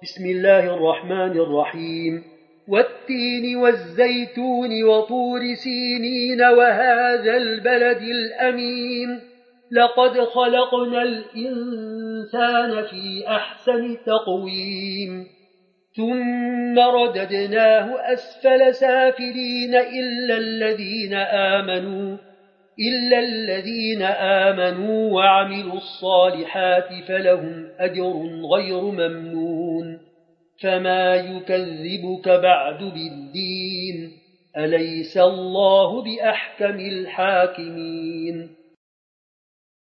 بسم الله الرحمن الرحيم. والتين والزيتون وطور سينين وهذا البلد الأمين لقد خلقنا الإنسان في أحسن تقويم ثم رددناه أسفل سافلين إلا الذين آمنوا وعملوا الصالحات فلهم أجر غير ممنون فما يكذبك بعد بالدين أليس الله بأحكم الحاكمين